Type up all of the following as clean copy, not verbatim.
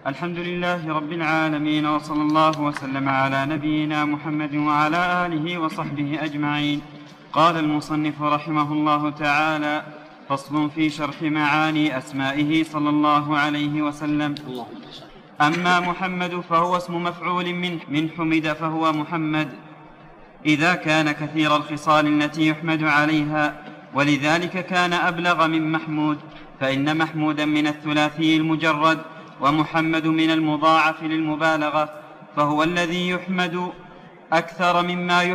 الحمد لله رب العالمين، وصلى الله وسلم على نبينا محمد وعلى آله وصحبه أجمعين. قال المصنف رحمه الله تعالى: فصل في شرح معاني أسمائه صلى الله عليه وسلم. أما محمد فهو اسم مفعول من حمد، فهو محمد إذا كان كثير الخصال التي يحمد عليها، ولذلك كان أبلغ من محمود، فإن محمودا من الثلاثي المجرد، ومحمد من المضاعف للمبالغة، فهو الذي يحمد أكثر مما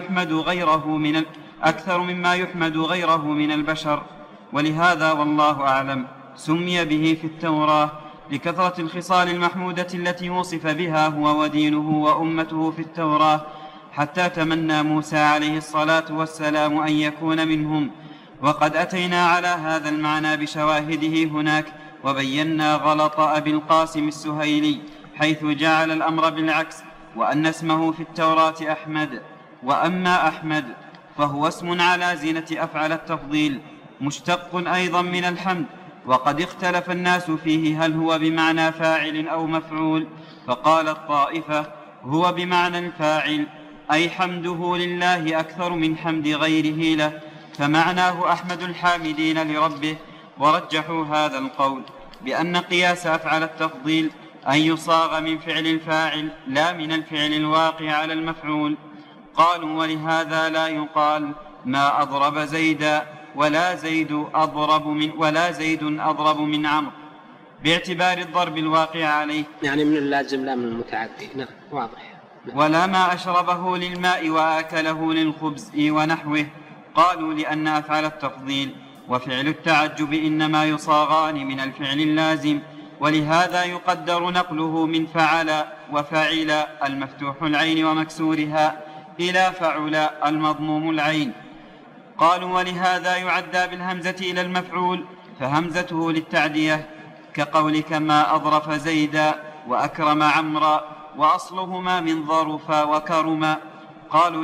يحمد غيره من البشر. ولهذا والله أعلم سمي به في التوراة لكثرة الخصال المحمودة التي وصف بها هو ودينه وأمته في التوراة، حتى تمنى موسى عليه الصلاة والسلام أن يكون منهم. وقد أتينا على هذا المعنى بشواهده هناك، وبينا غلط أبي القاسم السهيلي حيث جعل الأمر بالعكس، وأن اسمه في التوراة أحمد. وأما أحمد فهو اسم على زينة أفعل التفضيل، مشتق أيضا من الحمد، وقد اختلف الناس فيه هل هو بمعنى فاعل أو مفعول، فقال الطائفة هو بمعنى الفاعل، أي حمده لله أكثر من حمد غيره له، فمعناه أحمد الحامدين لربه. ورجحوا هذا القول بأن قياس أفعل التفضيل أن يصاغ من فعل الفاعل لا من الفعل الواقع على المفعول. قالوا: ولهذا لا يقال ما أضرب زيدا ولا زيد أضرب من عمرو، باعتبار الضرب الواقع عليه، يعني من اللازم لا من المتعدي. نعم، واضح. ولا ما أشربه للماء وآكله للخبز ونحوه. قالوا لأن أفعل التفضيل وفعل التعجب إنما يصاغان من الفعل اللازم، ولهذا يقدر نقله من فعل وفعل المفتوح العين ومكسورها إلى فعل المضموم العين. قالوا: ولهذا يعدى بالهمزة إلى المفعول، فهمزته للتعدية، كقولك ما أظرف زيدا وأكرم عمرا، وأصلهما من ظرف وكرم. قالوا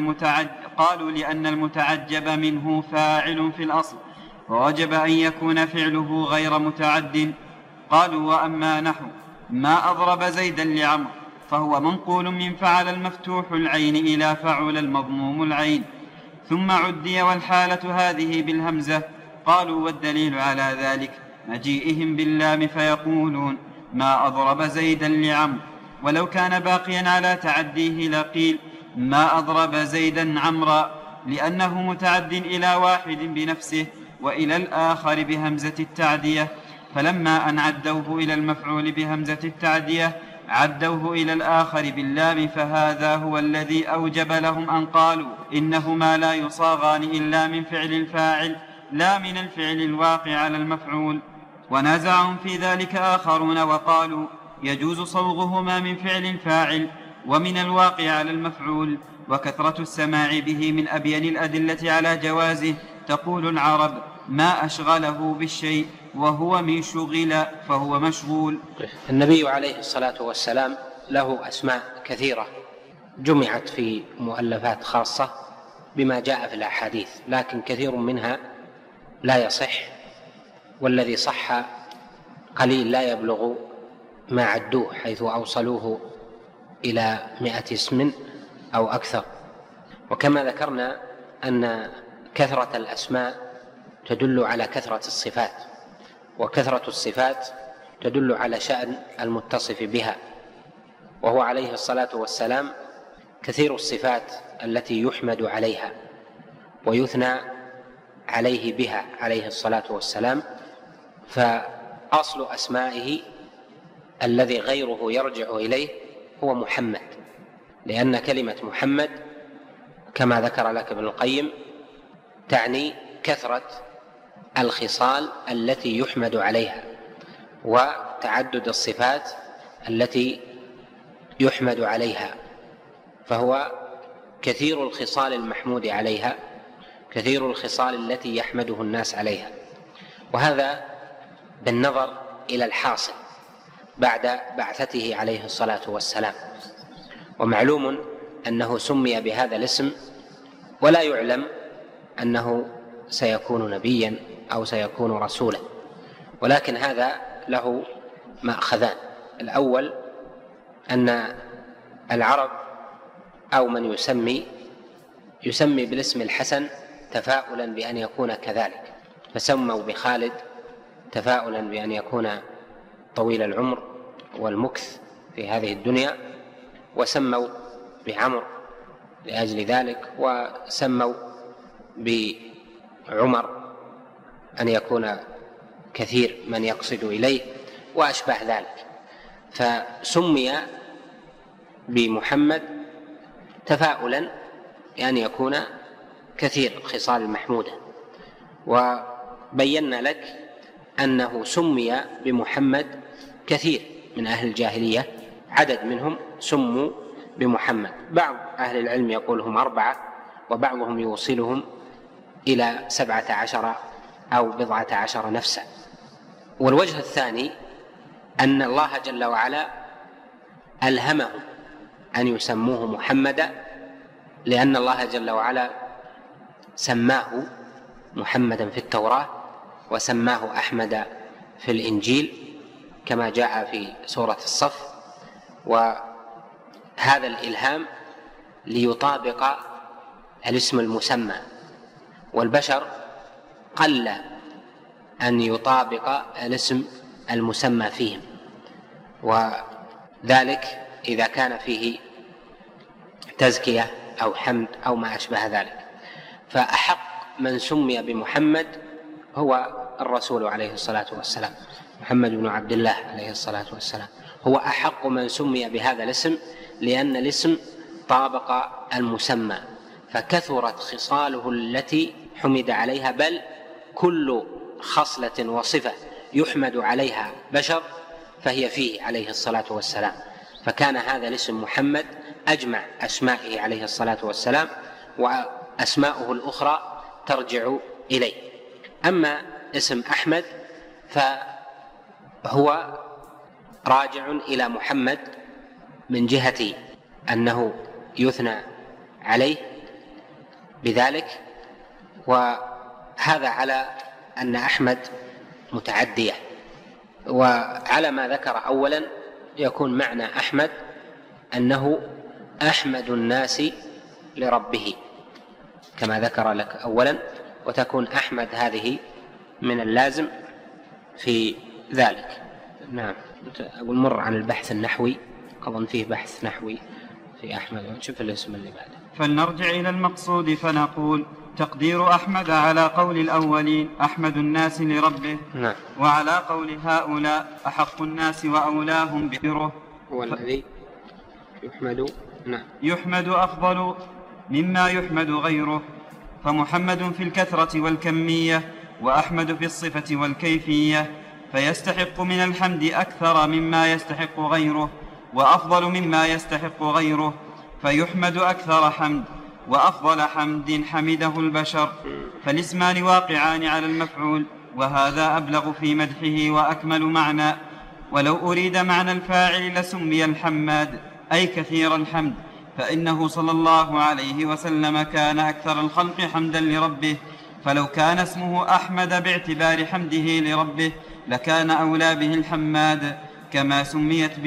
لأن المتعجب منه فاعل في الأصل، ووجب أن يكون فعله غير متعد. قالوا: وأما نحو ما أضرب زيدا لعمر فهو منقول من فعل المفتوح العين إلى فعل المضموم العين، ثم عدي والحالة هذه بالهمزة. قالوا: والدليل على ذلك مجيئهم باللام فيقولون ما أضرب زيدا لعمر، ولو كان باقيا على تعديه لقيل ما أضرب زيدا عمرا، لأنه متعد إلى واحد بنفسه وإلى الآخر بهمزة التعدية، فلما أن عدوه إلى المفعول بهمزة التعدية عدوه إلى الآخر باللام، فهذا هو الذي أوجب لهم أن قالوا إنهما لا يصاغان إلا من فعل الفاعل لا من الفعل الواقع على المفعول. ونازعهم في ذلك آخرون وقالوا يجوز صوغهما من فعل الفاعل ومن الواقع على المفعول، وكثرة السماع به من أبين الأدلة على جوازه. تقول العرب ما أشغله بالشيء، وهو من شغل فهو مشغول. النبي عليه الصلاة والسلام له أسماء كثيرة جمعت في مؤلفات خاصة بما جاء في الأحاديث، لكن كثير منها لا يصح، والذي صح قليل لا يبلغ ما عدوه، حيث أوصلوه إلى 100 اسم أو أكثر. وكما ذكرنا أن كثرة الأسماء تدل على كثرة الصفات، وكثرة الصفات تدل على شأن المتصف بها، وهو عليه الصلاة والسلام كثير الصفات التي يحمد عليها ويثنى عليه بها عليه الصلاة والسلام. فأصل أسمائه الذي غيره يرجع إليه هو محمد، لأن كلمة محمد كما ذكر لك ابن القيم تعني كثرة الخصال التي يحمد عليها وتعدد الصفات التي يحمد عليها، فهو كثير الخصال المحمود عليها، كثير الخصال التي يحمده الناس عليها. وهذا بالنظر إلى الحاصل بعد بعثته عليه الصلاة والسلام. ومعلوم أنه سمي بهذا الاسم، ولا يعلم أنه سيكون نبيا أو سيكون رسولا، ولكن هذا له مأخذان. الأول أن العرب أو من يسمي بالاسم الحسن تفاؤلا بأن يكون كذلك، فسموا بخالد تفاؤلا بأن يكون طويل العمر والمكث في هذه الدنيا، وسموا بعمر لأجل ذلك، وسموا بعمر أن يكون كثير من يقصد إليه وأشبه ذلك. فسمي بمحمد تفاؤلا بأن يكون كثير الخصال المحمودة. وبينا لك أنه سمي بمحمد كثير من أهل الجاهلية، عدد منهم سموا بمحمد، بعض أهل العلم يقول هم 4، وبعضهم يوصلهم إلى 17 أو 19 نفسا. والوجه الثاني أن الله جل وعلا ألهمهم أن يسموه محمدا، لأن الله جل وعلا سماه محمدا في التوراة وسماه أحمد في الإنجيل كما جاء في سورة الصف. وهذا الإلهام ليطابق الاسم المسمى، والبشر قل أن يطابق الاسم المسمى فيهم، وذلك إذا كان فيه تزكية أو حمد أو ما أشبه ذلك. فأحق من سمي بمحمد هو الرسول عليه الصلاة والسلام، محمد بن عبد الله عليه الصلاة والسلام هو أحق من سمي بهذا الاسم، لأن الاسم طابق المسمى، فكثرت خصاله التي حمد عليها، بل كل خصلة وصفة يحمد عليها بشر فهي فيه عليه الصلاة والسلام. فكان هذا الاسم محمد أجمع أسمائه عليه الصلاة والسلام، وأسماؤه الأخرى ترجع إليه. أما اسم أحمد فهو راجع إلى محمد من جهة أنه يثنى عليه بذلك، وهذا على أن أحمد متعدية. وعلى ما ذكر أولا يكون معنى أحمد أنه أحمد الناس لربه كما ذكر لك أولا، وتكون أحمد هذه من اللازم في ذلك. نعم. أقول مر عن البحث النحوي، أظن فيه بحث نحوي في أحمد. شوف الاسم اللي بعده. فلنرجع إلى المقصود فنقول تقدير أحمد على قول الأولين أحمد الناس لربه، نعم. وعلى قول هؤلاء أحق الناس وأولاهم ببره، والذي يحمد، نعم، يحمد أفضل مما يحمد غيره، فمحمد في الكثرة والكمية، وأحمد في الصفة والكيفية، فيستحق من الحمد أكثر مما يستحق غيره، وأفضل مما يستحق غيره، فيحمد أكثر حمد وأفضل حمد حمده البشر، فالاسمان واقعان على المفعول، وهذا أبلغ في مدحه وأكمل معنى. ولو أريد معنى الفاعل لسمي الحماد أي كثير الحمد، فإنه صلى الله عليه وسلم كان أكثر الخلق حمدا لربه، فلو كان اسمه أحمد باعتبار حمده لربه لكان أولى به الحماد، كما سميت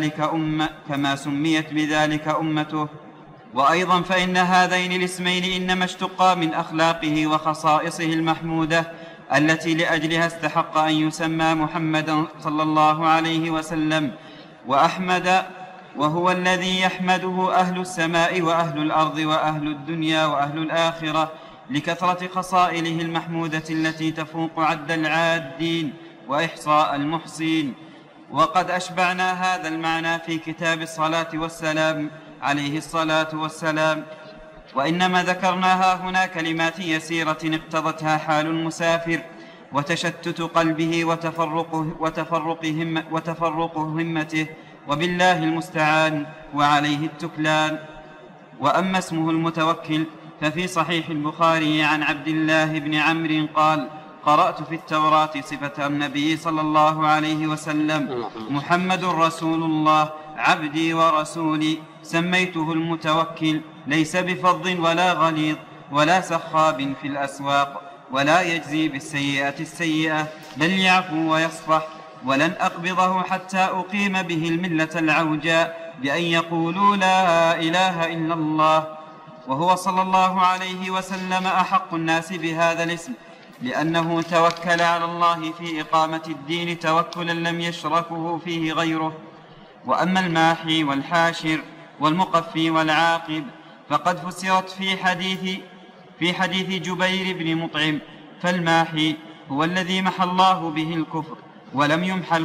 بذلك أمته. وأيضا فإن هذين الاسمين إنما اشتقا من أخلاقه وخصائصه المحمودة التي لأجلها استحق أن يسمى محمدا صلى الله عليه وسلم. وأحمد وهو الذي يحمده أهل السماء وأهل الأرض وأهل الدنيا وأهل الآخرة لكثرة خصائله المحمودة التي تفوق عد العادين وإحصاء المحصين. وقد أشبعنا هذا المعنى في كتاب الصلاة والسلام عليه الصلاة والسلام، وإنما ذكرناها هنا كلمات يسيرة اقتضتها حال المسافر وتشتت قلبه وتفرق همته، وبالله المستعان وعليه التكلان. وأما اسمه المتوكل ففي صحيح البخاري عن عبد الله بن عمرو قال: قرأت في التوراة صفة النبي صلى الله عليه وسلم: محمد رسول الله عبدي ورسولي، سميته المتوكل، ليس بفظ ولا غليظ ولا سخاب في الأسواق، ولا يجزي بالسيئة السيئة، بل يعفو ويصفح، ولن أقبضه حتى أقيم به الملة العوجاء بأن يقولوا لا إله إلا الله. وهو صلى الله عليه وسلم أحق الناس بهذا الاسم، لأنه توكل على الله في إقامة الدين توكلا لم يشركه فيه غيره. وأما الماحي والحاشر والمقفي والعاقب فقد فسرت في حديث جبير بن مطعم. فالماحي هو الذي محى الله به الكفر، ولم يمحى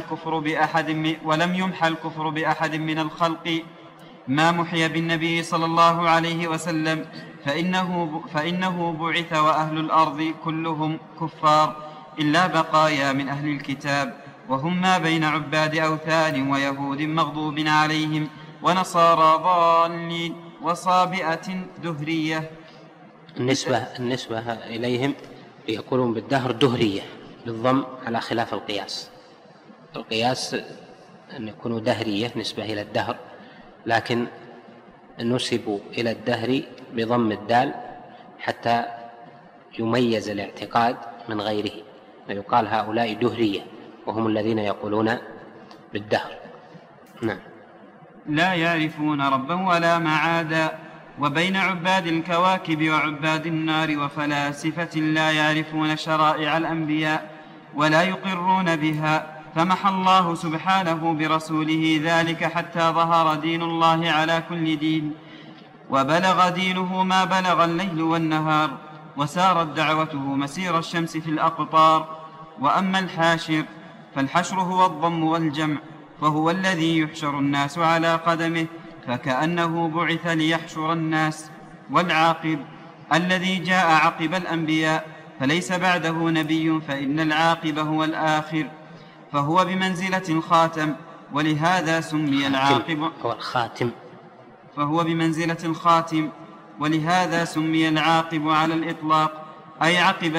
الكفر بأحد من الخلق ما محي بالنبي صلى الله عليه وسلم، فإنه بعث وأهل الأرض كلهم كفار إلا بقايا من أهل الكتاب، وهم ما بين عباد أوثان ويهود مغضوب عليهم ونصارى ضالين وصابئة دهرية. النسبة إليهم يقولون بالدهر دهرية بالضم على خلاف القياس. القياس أن يكونوا دهرية نسبة إلى الدهر، لكن نسبوا إلى الدهر بضم الدال حتى يميز الاعتقاد من غيره، فيقال هؤلاء دهرية وهم الذين يقولون بالدهر. نعم. لا يعرفون ربا ولا معادا. وبين عباد الكواكب وعباد النار وفلاسفة لا يعرفون شرائع الأنبياء ولا يقرون بها، فمحى الله سبحانه برسوله ذلك حتى ظهر دين الله على كل دين، وبلغ دينه ما بلغ الليل والنهار، وسارت دعوته مسير الشمس في الأقطار. وأما الحاشر فالحشر هو الضم والجمع، فهو الذي يحشر الناس على قدمه فكأنه بعث ليحشر الناس. والعاقب الذي جاء عقب الأنبياء فليس بعده نبي، فإن العاقب هو الآخر، فهو بمنزلة الخاتم، ولهذا سمي العاقب هو الخاتم، فهو بمنزلة الخاتم ولهذا سمي العاقب على الإطلاق، أي عقب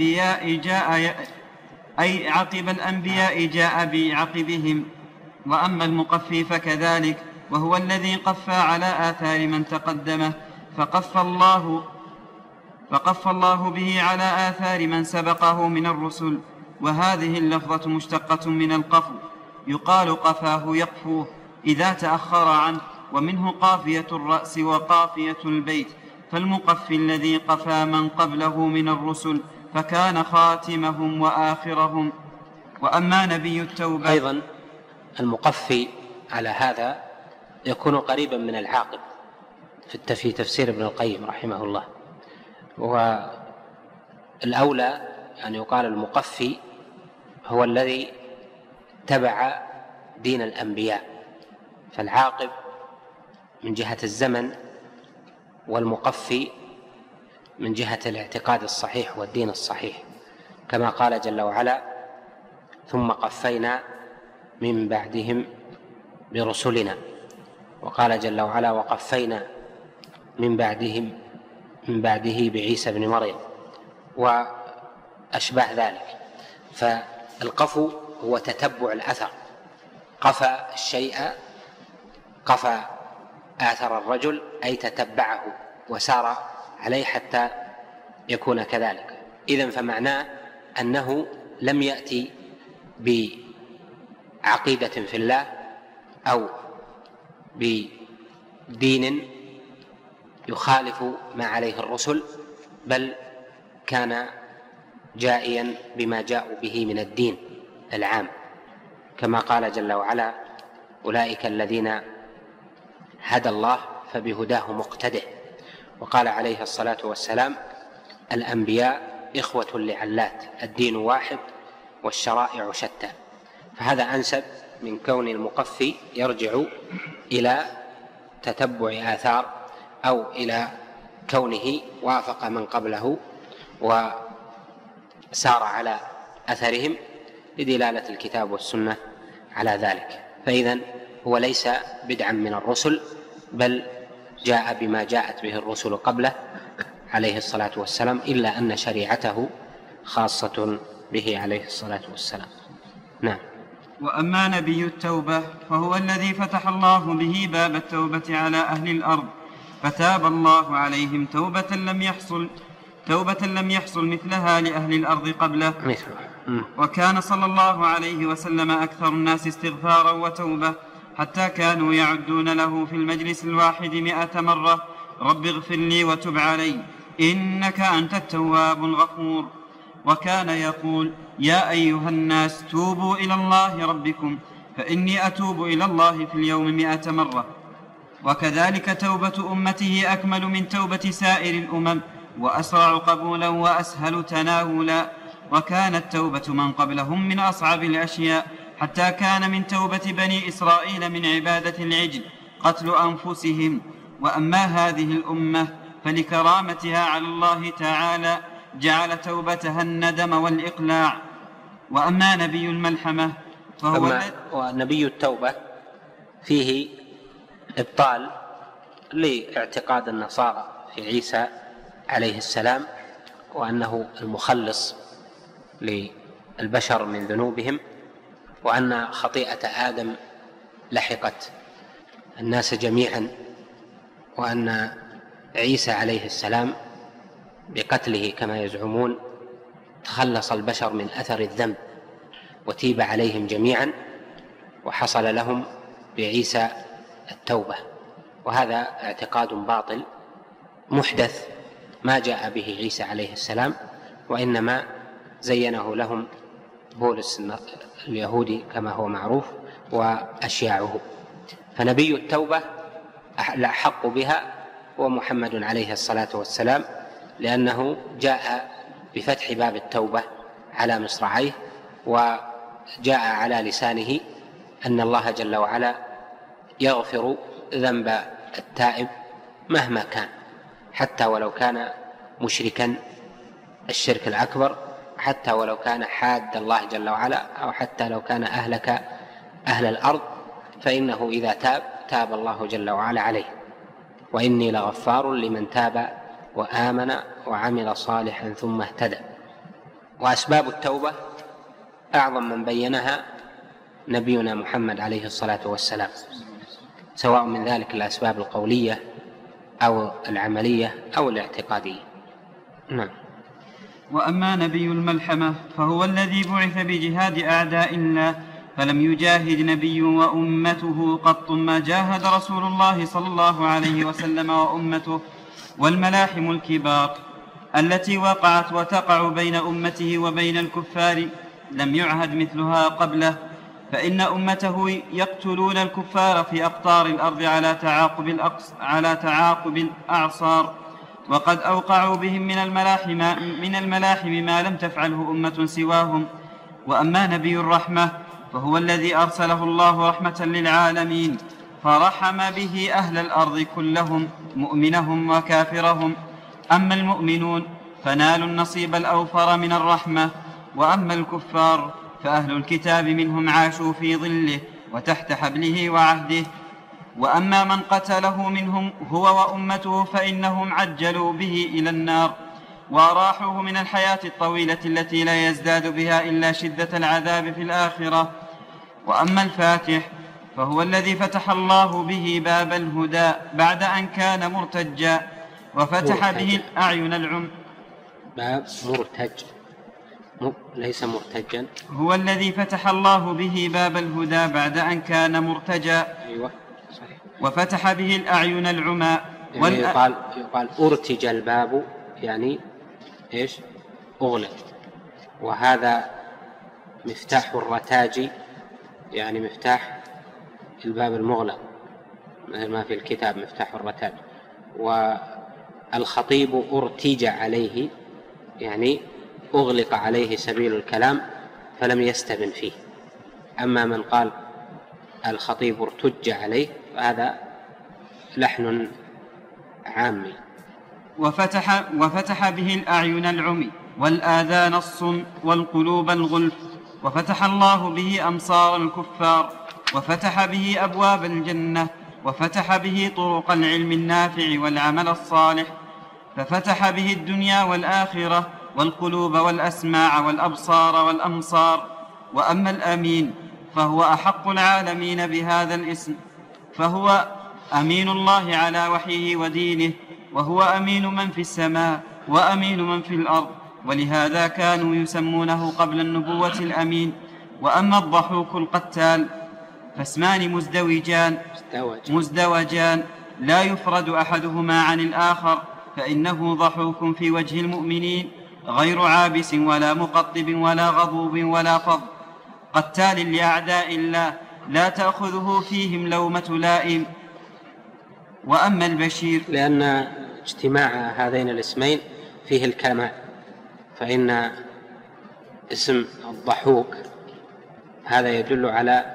الأنبياء جاء بعقبهم. وأما المقفي فكذلك، وهو الذي قفى على آثار من تقدمه، فقف الله به على آثار من سبقه من الرسل. وهذه اللفظة مشتقة من القفو، يقال قفاه يقفوه إذا تأخر عنه، ومنه قافية الرأس وقافية البيت، فالمقفي الذي قفى من قبله من الرسل فكان خاتمهم وآخرهم. وأما نبي التوبة أيضا المقفي على هذا يكون قريبا من العاقب في تفسير ابن القيم رحمه الله. والأولى أن يقال المقفي هو الذي تبع دين الأنبياء، فالعاقب من جهة الزمن، والمقفي من جهة الاعتقاد الصحيح والدين الصحيح، كما قال جل وعلا: ثم قفينا من بعدهم برسلنا، وقال جل وعلا: وقفينا من بعده بعيسى بن مريم، وأشبه ذلك. فالقفو هو تتبع الأثر، قفى الشيء، قفى آثر الرجل أي تتبعه وسار عليه حتى يكون كذلك. إذن فمعناه أنه لم يأتي بعقيدة في الله أو بدين يخالف ما عليه الرسل، بل كان جائيا بما جاءوا به من الدين العام، كما قال جل وعلا: أولئك الذين هدى الله فبهداه مقتده. وقال عليه الصلاة والسلام: الأنبياء إخوة لعلات، الدين واحد والشرائع شتى. فهذا أنسب من كون المقفي يرجع إلى تتبع آثار أو إلى كونه وافق من قبله وسار على أثرهم لدلالة الكتاب والسنة على ذلك. فإذن هو ليس بدعا من الرسل، بل جاء بما جاءت به الرسل قبله عليه الصلاة والسلام، إلا أن شريعته خاصة به عليه الصلاة والسلام. نعم. وأما نبي التوبة فهو الذي فتح الله به باب التوبة على أهل الأرض، فتاب الله عليهم توبة لم يحصل مثلها لأهل الأرض قبله. وكان صلى الله عليه وسلم أكثر الناس استغفارا وتوبة، حتى كانوا يعدون له في المجلس الواحد 100 مرة: رب اغفر لي وتب علي إنك أنت التواب الغفور. وكان يقول: يا أيها الناس توبوا إلى الله ربكم فإني أتوب إلى الله في اليوم 100 مرة. وكذلك توبة أمته أكمل من توبة سائر الأمم، وأسرع قبولا وأسهل تناولا. وكانت توبة من قبلهم من أصعب الأشياء، حتى كان من توبة بني إسرائيل من عبادة العجل قتل أنفسهم. وأما هذه الأمة فلكرامتها على الله تعالى جعل توبتها الندم والإقلاع. وأما نبي الملحمة فهو ونبي التوبة فيه إبطال لاعتقاد النصارى في عيسى عليه السلام، وأنه المخلص للبشر من ذنوبهم، وأن خطيئة آدم لحقت الناس جميعا، وأن عيسى عليه السلام بقتله كما يزعمون تخلص البشر من أثر الذنب وتيب عليهم جميعا، وحصل لهم بعيسى التوبة. وهذا اعتقاد باطل محدث ما جاء به عيسى عليه السلام، وإنما زينه لهم بولس اليهودي كما هو معروف وأشياعه. فنبي التوبة الأحق بها هو محمد عليه الصلاة والسلام، لأنه جاء بفتح باب التوبة على مصراعيه، وجاء على لسانه أن الله جل وعلا يغفر ذنب التائب مهما كان، حتى ولو كان مشركا الشرك الأكبر، حتى ولو كان حاد الله جل وعلا، أو حتى لو كان أهلك أهل الأرض، فإنه إذا تاب الله جل وعلا عليه. وإني لغفار لمن تاب وآمن وعمل صالحا ثم اهتدى. وأسباب التوبة أعظم من بينها نبينا محمد عليه الصلاة والسلام، سواء من ذلك الأسباب القولية أو العملية أو الاعتقادية. نعم. وأما نبي الملحمة فهو الذي بعث بجهاد أعداء الله، فلم يجاهد نبي وأمته قط ما جاهد رسول الله صلى الله عليه وسلم وأمته. والملاحم الكبار التي وقعت وتقع بين أمته وبين الكفار لم يعهد مثلها قبله، فإن أمته يقتلون الكفار في أقطار الأرض على تعاقب الأعصار، وقد أوقعوا بهم من الملاحم ما لم تفعله أمة سواهم. وأما نبي الرحمة فهو الذي أرسله الله رحمة للعالمين، فرحم به أهل الأرض كلهم مؤمنهم وكافرهم. أما المؤمنون فنالوا النصيب الأوفر من الرحمة، وأما الكفار فأهل الكتاب منهم عاشوا في ظله وتحت حبله وعهده. وأما من قتله منهم هو وأمته فإنهم عجلوا به إلى النار، وراحوه من الحياة الطويلة التي لا يزداد بها إلا شدة العذاب في الآخرة. وأما الفاتح فهو الذي فتح الله به باب الهدى بعد أن كان مرتجا، وفتح به الأعين العمي. باب مرتج ليس مرتجا. هو الذي فتح الله به باب الهدى بعد أن كان مرتجا. أيوة صحيح. وفتح به الأعين العمى. يعني يقال أرتج الباب، يعني إيش؟ أغلق. وهذا مفتاح الرتاج، يعني مفتاح الباب المغلق، ما في الكتاب مفتاح الرتاج. والخطيب أرتج عليه، يعني أغلق عليه سبيل الكلام فلم يستبن فيه. أما من قال الخطيب ارتج عليه فهذا لحن عامي. وفتح به الأعين العمي والآذان الصم والقلوب الغلف، وفتح الله به أمصار الكفار، وفتح به أبواب الجنة، وفتح به طرق العلم النافع والعمل الصالح، ففتح به الدنيا والآخرة والقلوب والأسماع والأبصار والأمصار. وأما الأمين فهو أحق العالمين بهذا الاسم، فهو أمين الله على وحيه ودينه، وهو أمين من في السماء وأمين من في الأرض، ولهذا كانوا يسمونه قبل النبوة الأمين. وأما الضحوك القتال فاسمان مزدوجان لا يفرد أحدهما عن الآخر، فإنه ضحوك في وجه المؤمنين غير عابس ولا مقطب ولا غضوب ولا فض، قتال لأعداء الله لا تأخذه فيهم لومة لائم. وأما البشير لأن اجتماع هذين الاسمين فيه الكمال، فإن اسم الضحوك هذا يدل على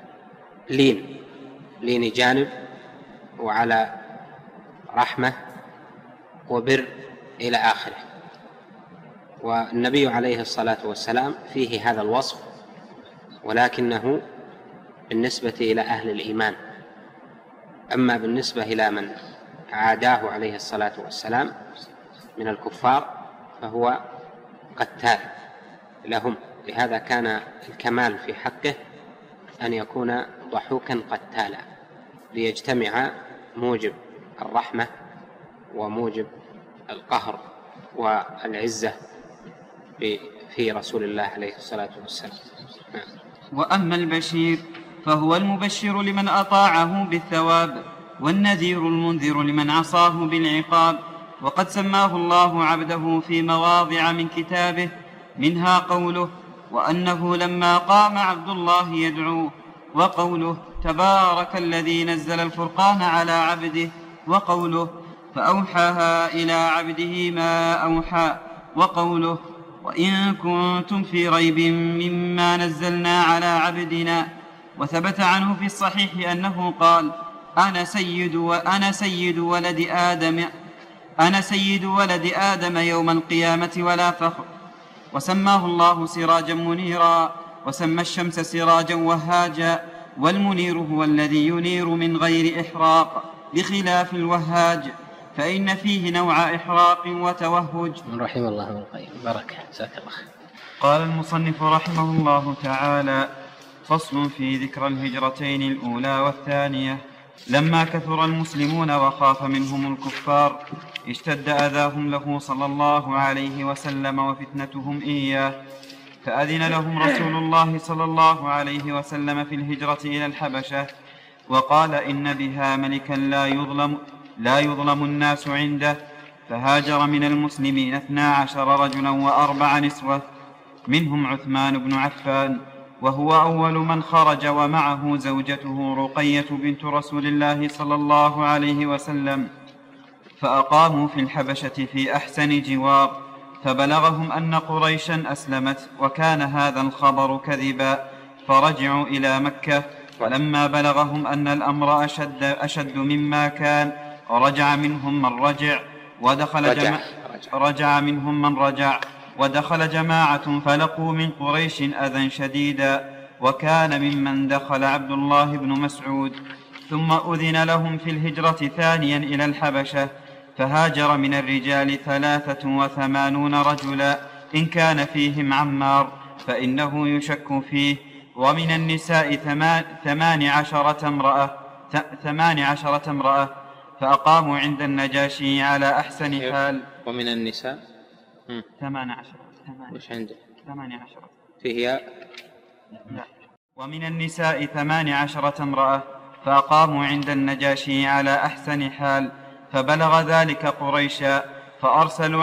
لين جانب، وعلى رحمة وبر إلى آخره. والنبي عليه الصلاة والسلام فيه هذا الوصف، ولكنه بالنسبة إلى أهل الإيمان. أما بالنسبة إلى من عاداه عليه الصلاة والسلام من الكفار فهو قتال لهم. لهذا كان الكمال في حقه أن يكون ضحوكا قتالا، ليجتمع موجب الرحمة وموجب القهر والعزة في رسول الله عليه الصلاة والسلام. وأما البشير فهو المبشر لمن أطاعه بالثواب، والنذير المنذر لمن عصاه بالعقاب. وقد سماه الله عبده في مواضع من كتابه، منها قوله: وأنه لما قام عبد الله يدعوه، وقوله: تبارك الذي نزل الفرقان على عبده، وقوله: فأوحاها إلى عبده ما أوحى، وقوله: وإن كنتم في ريب مما نزلنا على عبدنا. وثبت عنه في الصحيح أنه قال: أنا سيد ولد آدم يوم القيامة ولا فخر. وسماه الله سراجا منيرا، وسمى الشمس سراجا وهاجا، والمنير هو الذي ينير من غير إحراق، بخلاف الوهاج فإن فيه نوع إحراق وتوهج. رحم الله ابن القيم، بركة، جزاك الله. قال المصنف رحمه الله تعالى: فصل في ذكر الهجرتين الأولى والثانية. لما كثر المسلمون وخاف منهم الكفار اشتد أذاهم له صلى الله عليه وسلم وفتنتهم إياه، فأذن لهم رسول الله صلى الله عليه وسلم في الهجرة إلى الحبشة، وقال: إن بها ملكا لا يظلم الناس عنده. فهاجر من المسلمين 12 رجلا و4 نسوة، منهم عثمان بن عفان، وهو أول من خرج، ومعه زوجته رقية بنت رسول الله صلى الله عليه وسلم. فأقاموا في الحبشة في أحسن جوار، فبلغهم أن قريشا أسلمت، وكان هذا الخبر كذبا، فرجعوا إلى مكة. ولما بلغهم أن الأمر أشد مما كان، رجع منهم من رجع ودخل جماعة فلقوا من قريش أذى شديدا، وكان ممن دخل عبد الله بن مسعود. ثم أذن لهم في الهجرة ثانيا إلى الحبشة، فهاجر من الرجال 83 رجلا، إن كان فيهم عمار فإنه يشك فيه، ومن النساء 18 امرأة، فأقاموا عند النجاشي على أحسن حال. ومن النساء 18 وش عنده 18 فيه لا. ومن النساء 18 امرأة، فأقاموا عند النجاشي على أحسن حال. فبلغ ذلك قريشا، فأرسلوا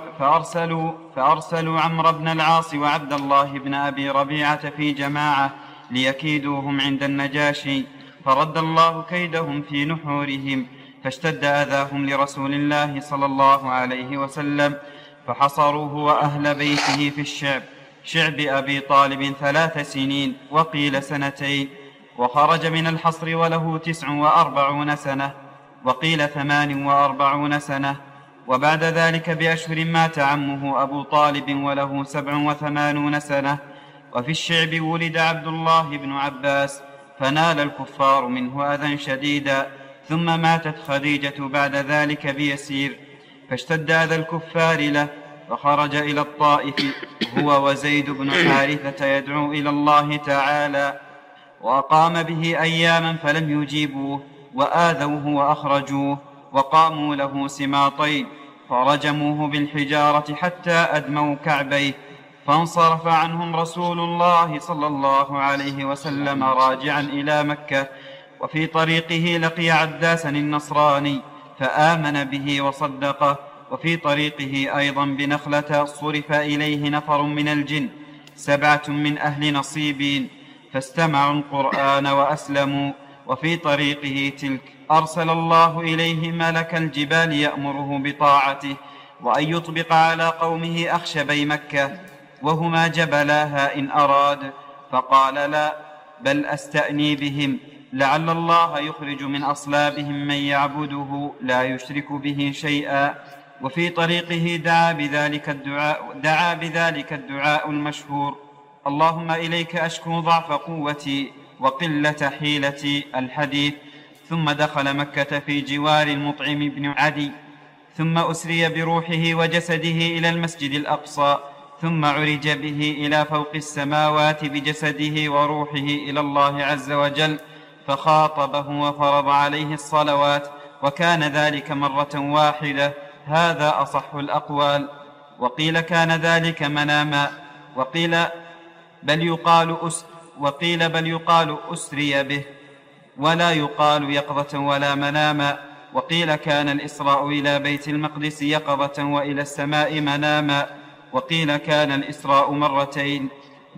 عمرو بن العاص وعبد الله بن أبي ربيعة في جماعة ليكيدوهم عند النجاشي، فرد الله كيدهم في نحورهم، فاشتد أذاهم لرسول الله صلى الله عليه وسلم، فحصروه وأهل بيته في شعب أبي طالب 3 سنين، وقيل 2، وخرج من الحصر وله 49 سنة، وقيل 48 سنة. وبعد ذلك بأشهر مات عمه أبو طالب وله 87 سنة. وفي الشعب ولد عبد الله بن عباس، فنال الكفار منه أذى شديدا. ثم ماتت خديجة بعد ذلك بيسير، فاشتد أذى الكفار له، فخرج إلى الطائف هو وزيد بن حارثة يدعو إلى الله تعالى، وأقام به أياما فلم يجيبوه، وآذوه وأخرجوه، وقاموا له سماطين، فرجموه بالحجارة حتى أدموا كعبيه، فانصرف عنهم رسول الله صلى الله عليه وسلم راجعا إلى مكة. وفي طريقه لقي عداسا النصراني فآمن به وصدقه. وفي طريقه أيضا بنخلة صرف إليه نفر من الجن 7 من أهل نصيبين فاستمعوا القرآن وأسلموا. وفي طريقه تلك أرسل الله إليه ملك الجبال يأمره بطاعته وأن يطبق على قومه أخشبي مكة وهما جبلاها إن أراد، فقال لا، بل أستأني بهم لعل الله يخرج من أصلابهم من يعبده لا يشرك به شيئا. وفي طريقه دعا بذلك الدعاء المشهور: اللهم إليك أشكو ضعف قوتي وقلة حيلتي، الحديث. ثم دخل مكة في جوار المطعم بن عدي، ثم أسري بروحه وجسده إلى المسجد الأقصى، ثم عرج به إلى فوق السماوات بجسده وروحه إلى الله عز وجل، فخاطبه وفرض عليه الصلوات، وكان ذلك مرة واحدة. هذا أصح الأقوال. وقيل كان ذلك مناما، وقيل بل يقال أسري به، ولا يقال يقظة ولا مناما. وقيل كان الإسراء إلى بيت المقدس يقظة وإلى السماء مناما. وقيل كان الإسراء مرتين،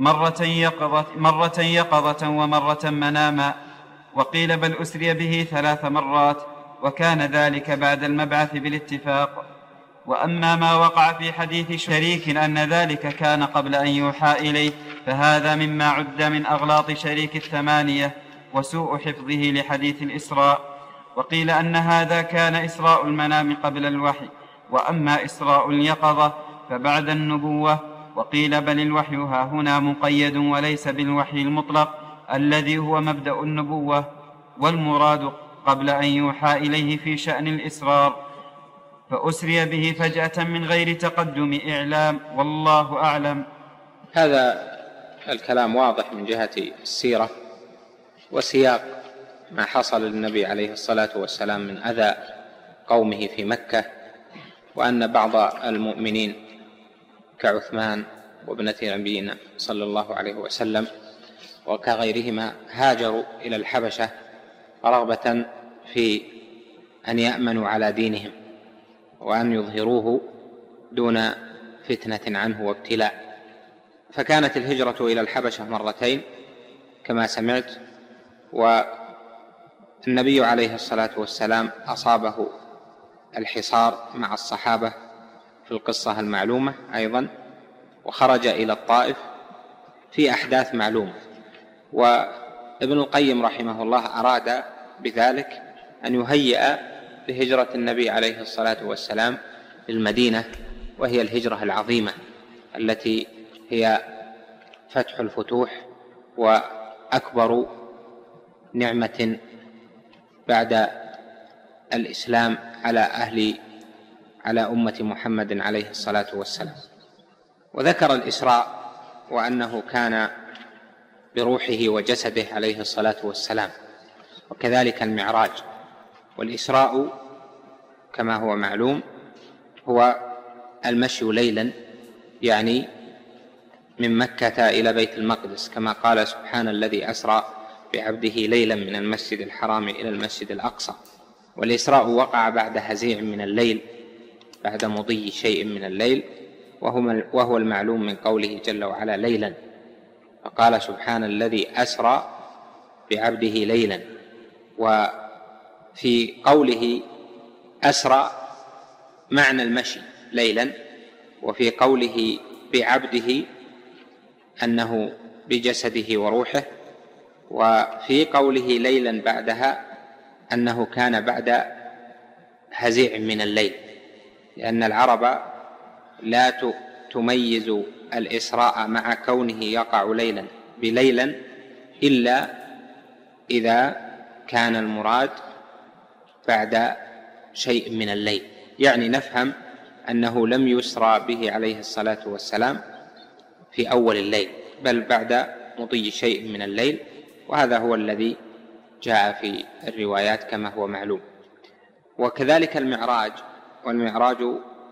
مرة يقظة ومرة مناما. وقيل بل أسري به 3 مرات، وكان ذلك بعد المبعث بالاتفاق. وأما ما وقع في حديث شريك أن ذلك كان قبل أن يوحى إليه، فهذا مما عد من أغلاط شريك 8 وسوء حفظه لحديث الإسراء. وقيل أن هذا كان إسراء المنام قبل الوحي، وأما إسراء اليقظة فبعد النبوة. وقيل بل الوحي ها هنا مقيد وليس بالوحي المطلق الذي هو مبدأ النبوة، والمراد قبل أن يوحى إليه في شأن الإسرار، فأسري به فجأة من غير تقدم إعلام، والله أعلم. هذا الكلام واضح من جهة السيرة وسياق ما حصل للنبي عليه الصلاة والسلام من أذى قومه في مكة، وأن بعض المؤمنين كعثمان وابنة نبينا صلى الله عليه وسلم وكغيرهما هاجروا إلى الحبشة رغبة في أن يأمنوا على دينهم وأن يظهروه دون فتنة عنه وابتلاء. فكانت الهجرة إلى الحبشة 2 مرات كما سمعت، والنبي عليه الصلاة والسلام أصابه الحصار مع الصحابة في القصة المعلومة أيضا، وخرج إلى الطائف في أحداث معلومة. وابن القيم رحمه الله أراد بذلك أن يهيئ لهجرة النبي عليه الصلاة والسلام للمدينة، وهي الهجرة العظيمة التي هي فتح الفتوح وأكبر نعمة بعد الإسلام على أمة محمد عليه الصلاة والسلام. وذكر الإسراء وأنه كان بروحه وجسده عليه الصلاة والسلام، وكذلك المعراج. والإسراء كما هو معلوم هو المشي ليلا، يعني من مكة إلى بيت المقدس، كما قال سبحان الذي أسرى بعبده ليلا من المسجد الحرام إلى المسجد الأقصى. والإسراء وقع بعد هزيع من الليل، بعد مضي شيء من الليل، وهو المعلوم من قوله جل وعلا ليلا، فقال سبحان الذي أسرى بعبده ليلا. وفي قوله أسرى معنى المشي ليلا، وفي قوله بعبده أنه بجسده وروحه، وفي قوله ليلا بعدها أنه كان بعد هزيع من الليل، لأن العرب لا تميز الإسراء مع كونه يقع ليلا بليلا إلا إذا كان المراد بعد شيء من الليل، يعني نفهم أنه لم يسرى به عليه الصلاة والسلام في أول الليل، بل بعد مضي شيء من الليل، وهذا هو الذي جاء في الروايات كما هو معلوم. وكذلك المعراج، والمعراج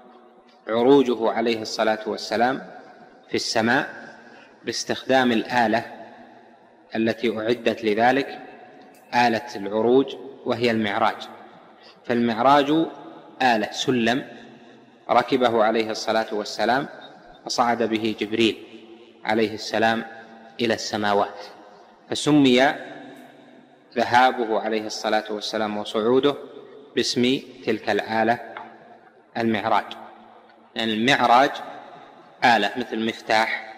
عروجه عليه الصلاة والسلام في السماء باستخدام الآلة التي أعدت لذلك، آلة العروج، وهي المعراج. فالمعراج آلة، سلم ركبه عليه الصلاة والسلام وصعد به جبريل عليه السلام إلى السماوات، فسمي ذهابه عليه الصلاة والسلام وصعوده باسم تلك الآلة المعراج، يعني المعراج آلة مثل مفتاح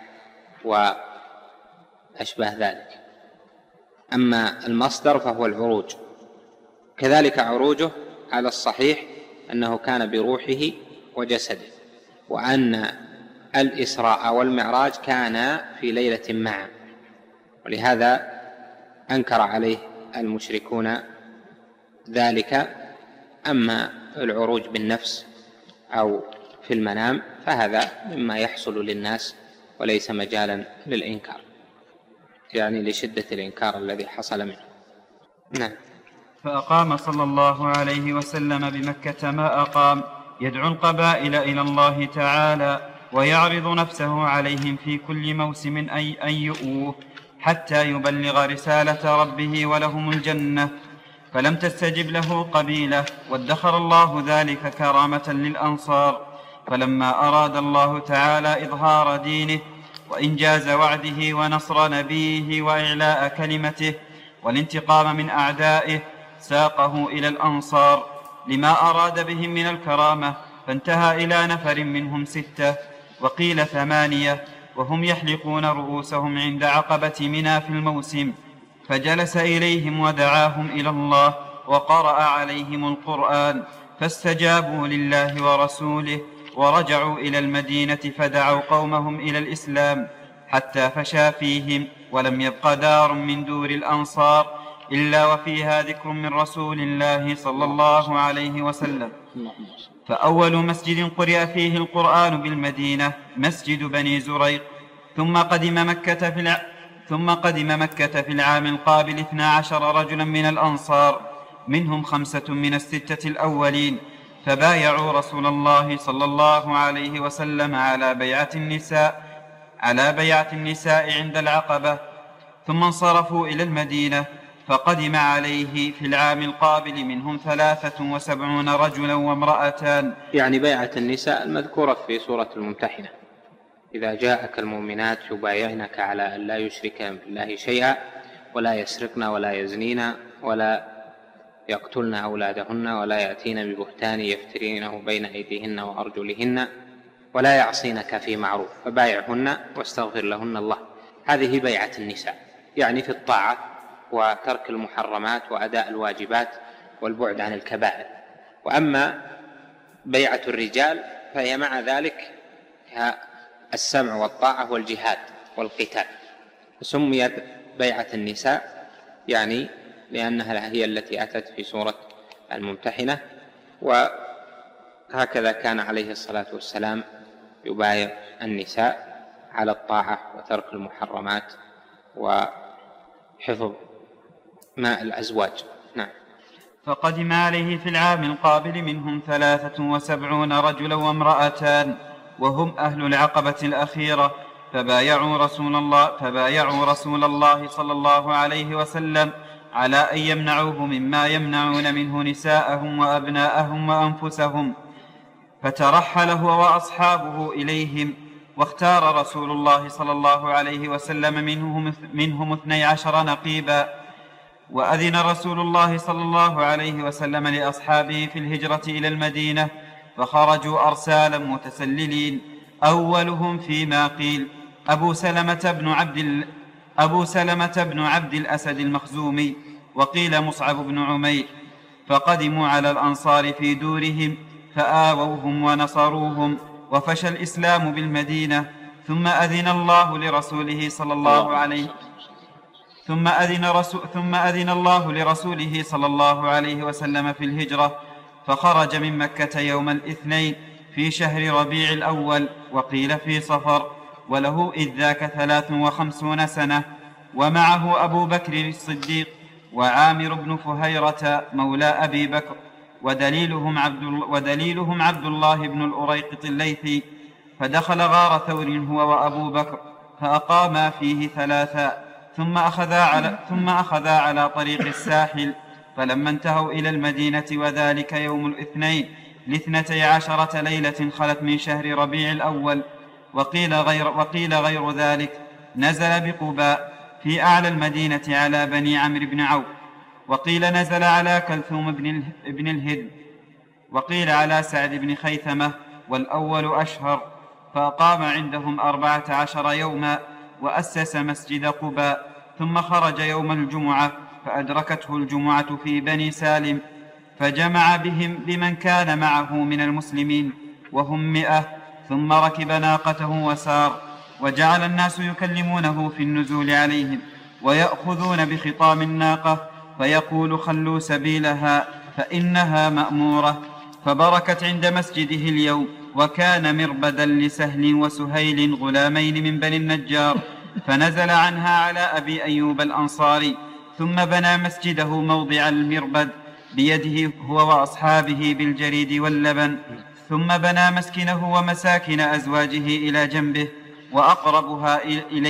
وأشباه ذلك. أما المصدر فهو العروج. كذلك عروجه على الصحيح أنه كان بروحه وجسده، وأن الإسراء والمعراج كان في ليلة معا، ولهذا أنكر عليه المشركون ذلك. أما العروج بالنفس أو في المنام فهذا مما يحصل للناس وليس مجالا للإنكار، يعني لشدة الإنكار الذي حصل منه. نعم. فأقام صلى الله عليه وسلم بمكة ما أقام، يدعو القبائل إلى الله تعالى ويعرض نفسه عليهم في كل موسم أن يؤوه حتى يبلغ رسالة ربه ولهم الجنة، فلم تستجب له قبيلة، وادخر الله ذلك كرامة للأنصار. فلما أراد الله تعالى إظهار دينه وإنجاز وعده ونصر نبيه وإعلاء كلمته والانتقام من أعدائه ساقه إلى الأنصار لما أراد بهم من الكرامة، فانتهى إلى نفر منهم 6 وقيل 8، وهم يحلقون رؤوسهم عند عقبة منى في الموسم، فجلس إليهم ودعاهم إلى الله وقرأ عليهم القرآن، فاستجابوا لله ورسوله ورجعوا إلى المدينة فدعوا قومهم إلى الإسلام حتى فشى فيهم، ولم يبق دار من دور الأنصار إلا وفيها ذكر من رسول الله صلى الله عليه وسلم. فأول مسجد قرئ فيه القرآن بالمدينة مسجد بني زريق، ثم قدم مكة في العام القابل 12 رجلا من الأنصار، منهم 5 من ال6 الأولين، فبايعوا رسول الله صلى الله عليه وسلم على بيعة النساء عند العقبة، ثم انصرفوا إلى المدينة، فقدم عليه في العام القابل منهم 73 رجلا وامرأتان. يعني بيعة النساء المذكورة في سورة الممتحنة: إذا جاءك المؤمنات يبايعنك على أن لا يشركن بالله شيئا ولا يسرقن ولا يزنين ولا يقتلن أولادهن ولا يأتين ببهتان يفترينه بين أيديهن وأرجلهن ولا يعصينك في معروف فبايعهن واستغفر لهن الله. هذه بيعة النساء، يعني في الطاعة وترك المحرمات وأداء الواجبات والبعد عن الكبائر. وأما بيعة الرجال فهي مع ذلك السمع والطاعة والجهاد والقتال. سميت بيعة النساء يعني لأنها هي التي أتت في سورة الممتحنة، وهكذا كان عليه الصلاة والسلام يبايع النساء على الطاعة وترك المحرمات وحفظ ماء الأزواج. نعم. فقدم عليه في العام القابل منهم 73 رجلا وامرأتان، وهم أهل العقبة الأخيرة، فبايعوا رسول الله صلى الله عليه وسلم على أن يمنعوه مما يمنعون منه نساءهم وأبناءهم وأنفسهم، فترحل هو وأصحابه إليهم، واختار رسول الله صلى الله عليه وسلم منهم 12 نقيبا. وأذن رسول الله صلى الله عليه وسلم لأصحابه في الهجرة إلى المدينة، فخرجوا أرسالا متسللين، أولهم فيما قيل أبو سلمة بن عبد الأسد المخزومي، وقيل مصعب بن عمير. فقدموا على الأنصار في دورهم فآووهم ونصروهم، وفشى الإسلام بالمدينة. ثم أذن الله لرسوله صلى الله عليه وسلم في الهجرة، فخرج من مكة يوم الاثنين في شهر ربيع الأول، وقيل في صفر، وله إذ ذاك 53 سنة، ومعه أبو بكر الصديق وعامر بن فهيرة مولى أبي بكر ودليلهم عبد الله بن الأريقط الليثي. فدخل غار ثور هو وأبو بكر فأقاما فيه 3 ثم أخذا على طريق الساحل. فلما انتهوا إلى المدينة وذلك يوم الاثنين ل12 ليلة خلت من شهر ربيع الأول، وقيل غير ذلك، نزل بقباء في أعلى المدينة على بني عمرو بن عوف، وقيل نزل على كلثوم بن الهد، وقيل على سعد بن خيثمة، والأول أشهر. فأقام عندهم 14 يوما وأسس مسجد قباء، ثم خرج يوم الجمعة فأدركته الجمعة في بني سالم، فجمع بمن كان معه من المسلمين وهم 100، ثم ركب ناقته وسار، وجعل الناس يكلمونه في النزول عليهم ويأخذون بخطام الناقة فيقول خلوا سبيلها فإنها مأمورة. فبركت عند مسجده اليوم، وكان مربدا لسهل وسهيل غلامين من بني النجار، فنزل عنها على أبي أيوب الأنصاري، ثم بنى مسجده موضع المربد بيده هو وأصحابه بالجريد واللبن، ثم بنى مسكنه ومساكن أزواجه إلى جنبه، وأقربها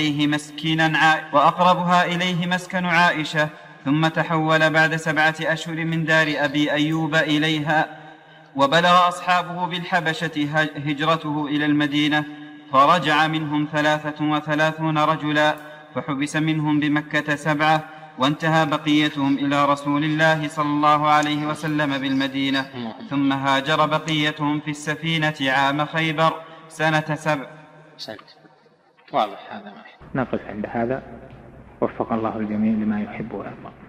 إليه مسكن عائشة، ثم تحول بعد 7 أشهر من دار أبي أيوب إليها. وبلغ أصحابه بالحبشة هجرته إلى المدينة، فرجع منهم 33 رجلا، فحبس منهم بمكة 7، وانتهى بقيتهم إلى رسول الله صلى الله عليه وسلم بالمدينة، ثم هاجر بقيتهم في السفينة عام خيبر سنة 7. واضح هذا. نقف عند هذا، وفق الله الجميع لما يحب ويرضى.